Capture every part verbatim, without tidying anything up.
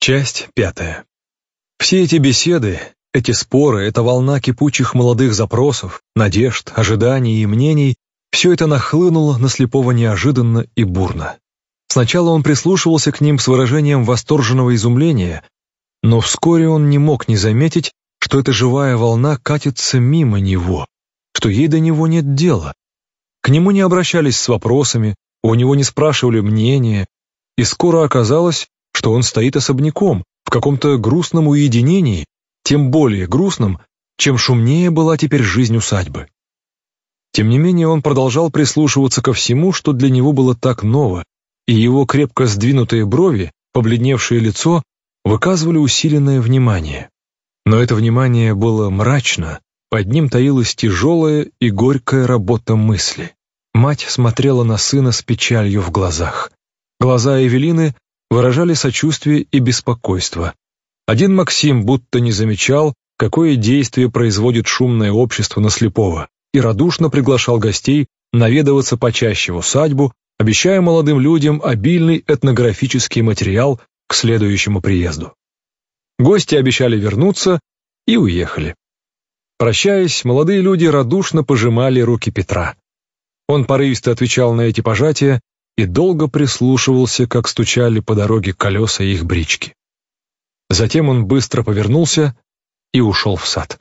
Часть пятая. Все эти беседы, эти споры, эта волна кипучих молодых запросов, надежд, ожиданий и мнений — все это нахлынуло на Слепого неожиданно и бурно. Сначала он прислушивался к ним с выражением восторженного изумления, но вскоре он не мог не заметить, что эта живая волна катится мимо него, что ей до него нет дела. К нему не обращались с вопросами, у него не спрашивали мнения, и скоро оказалось, что он стоит особняком, в каком-то грустном уединении, тем более грустном, чем шумнее была теперь жизнь усадьбы. Тем не менее он продолжал прислушиваться ко всему, что для него было так ново, и его крепко сдвинутые брови, побледневшее лицо выказывали усиленное внимание. Но это внимание было мрачно, под ним таилась тяжелая и горькая работа мысли. Мать смотрела на сына с печалью в глазах. Глаза Эвелины выражали сочувствие и беспокойство. Один Максим будто не замечал, какое действие производит шумное общество на Слепого, и радушно приглашал гостей наведываться почаще в усадьбу, обещая молодым людям обильный этнографический материал к следующему приезду. Гости обещали вернуться и уехали. Прощаясь, молодые люди радушно пожимали руки Петра. Он порывисто отвечал на эти пожатия и долго прислушивался, как стучали по дороге колеса их брички. Затем он быстро повернулся и ушел в сад.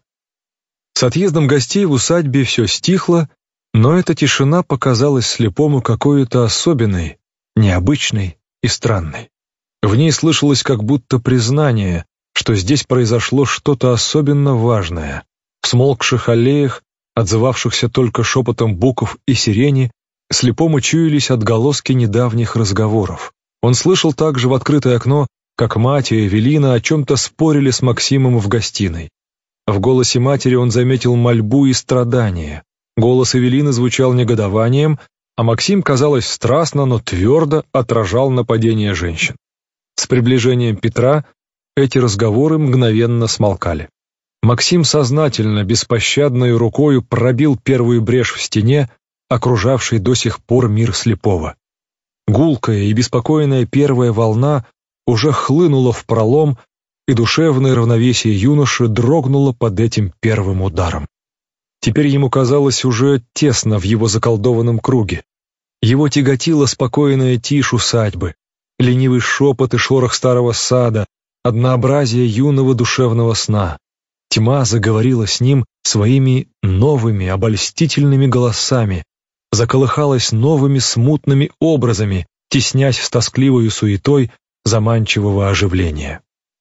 С отъездом гостей в усадьбе все стихло, но эта тишина показалась Слепому какой-то особенной, необычной и странной. В ней слышалось как будто признание, что здесь произошло что-то особенно важное. В смолкших аллеях, отзывавшихся только шепотом буков и сирени, Слепому чуялись отголоски недавних разговоров. Он слышал также в открытое окно, как мать и Эвелина о чем-то спорили с Максимом в гостиной. В голосе матери он заметил мольбу и страдание. Голос Эвелины звучал негодованием, а Максим, казалось, страстно, но твердо отражал нападение женщин. С приближением Петра эти разговоры мгновенно смолкали. Максим сознательно, беспощадной рукою пробил первую брешь в стене, окружавшей до сих пор мир Слепого. Гулкая и беспокойная первая волна уже хлынула в пролом, и душевное равновесие юноши дрогнуло под этим первым ударом. Теперь ему казалось уже тесно в его заколдованном круге. Его тяготила спокойная тишь усадьбы, ленивый шепот и шорох старого сада, однообразие юного душевного сна. Тьма заговорила с ним своими новыми обольстительными голосами, заколыхалась новыми смутными образами, теснясь с тоскливой суетой заманчивого оживления.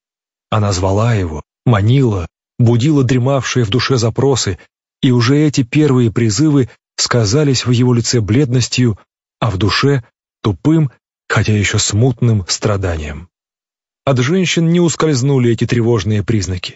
Она звала его, манила, будила дремавшие в душе запросы, и уже эти первые призывы сказались в его лице бледностью, а в душе тупым, хотя еще смутным страданием. От женщин не ускользнули эти тревожные признаки.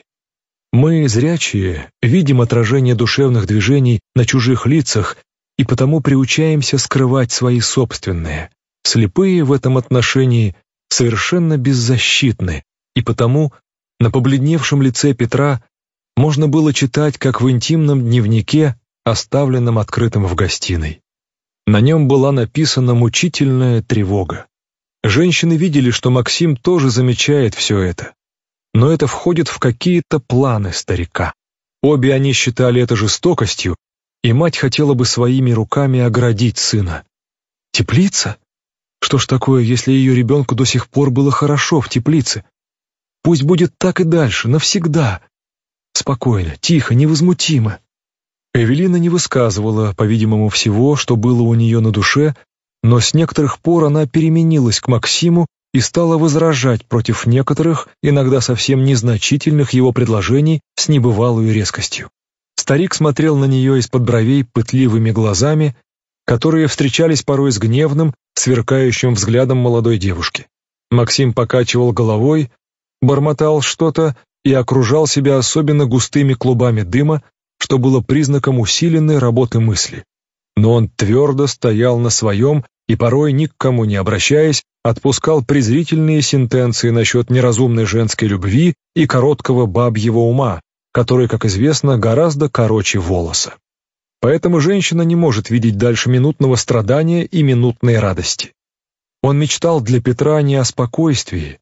Мы, зрячие, видим отражение душевных движений на чужих лицах и потому приучаемся скрывать свои собственные. Слепые в этом отношении совершенно беззащитны, и потому на побледневшем лице Петра можно было читать, как в интимном дневнике, оставленном открытым в гостиной. На нем была написана мучительная тревога. Женщины видели, что Максим тоже замечает все это. Но это входит в какие-то планы старика. Обе они считали это жестокостью, и мать хотела бы своими руками оградить сына. Теплица? Что ж такое, если ее ребенку до сих пор было хорошо в теплице? Пусть будет так и дальше, навсегда. Спокойно, тихо, невозмутимо. Эвелина не высказывала, по-видимому, всего, что было у нее на душе, но с некоторых пор она переменилась к Максиму и стала возражать против некоторых, иногда совсем незначительных его предложений с небывалой резкостью. Старик смотрел на нее из-под бровей пытливыми глазами, которые встречались порой с гневным, сверкающим взглядом молодой девушки. Максим покачивал головой, бормотал что-то и окружал себя особенно густыми клубами дыма, что было признаком усиленной работы мысли. Но он твердо стоял на своем и порой, ни к кому не обращаясь, отпускал презрительные сентенции насчет неразумной женской любви и короткого бабьего ума, который, как известно, гораздо короче волоса. Поэтому женщина не может видеть дальше минутного страдания и минутной радости. Он мечтал для Петра не о спокойствии,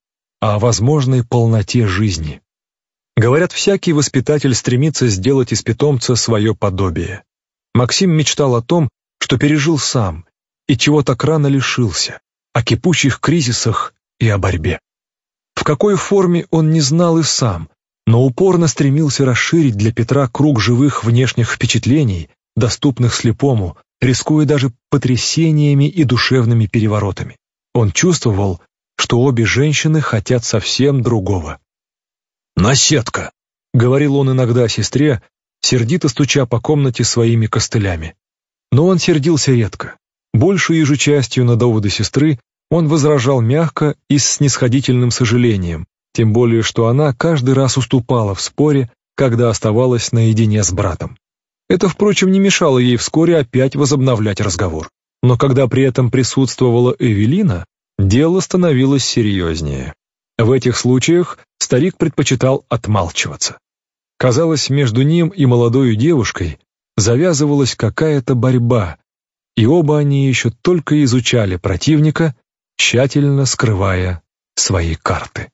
а о возможной полноте жизни. Говорят, всякий воспитатель стремится сделать из питомца свое подобие. Максим мечтал о том, что пережил сам, и чего так рано лишился, о кипучих кризисах и о борьбе. В какой форме он не знал и сам, но упорно стремился расширить для Петра круг живых внешних впечатлений, доступных слепому, рискуя даже потрясениями и душевными переворотами. Он чувствовал, что обе женщины хотят совсем другого. «Наседка!» — говорил он иногда сестре, сердито стуча по комнате своими костылями. Но он сердился редко. Большую же частью на доводы сестры он возражал мягко и с снисходительным сожалением, тем более что она каждый раз уступала в споре, когда оставалась наедине с братом. Это, впрочем, не мешало ей вскоре опять возобновлять разговор. Но когда при этом присутствовала Эвелина, дело становилось серьезнее. В этих случаях старик предпочитал отмалчиваться. Казалось, между ним и молодой девушкой завязывалась какая-то борьба, и оба они еще только изучали противника, тщательно скрывая свои карты.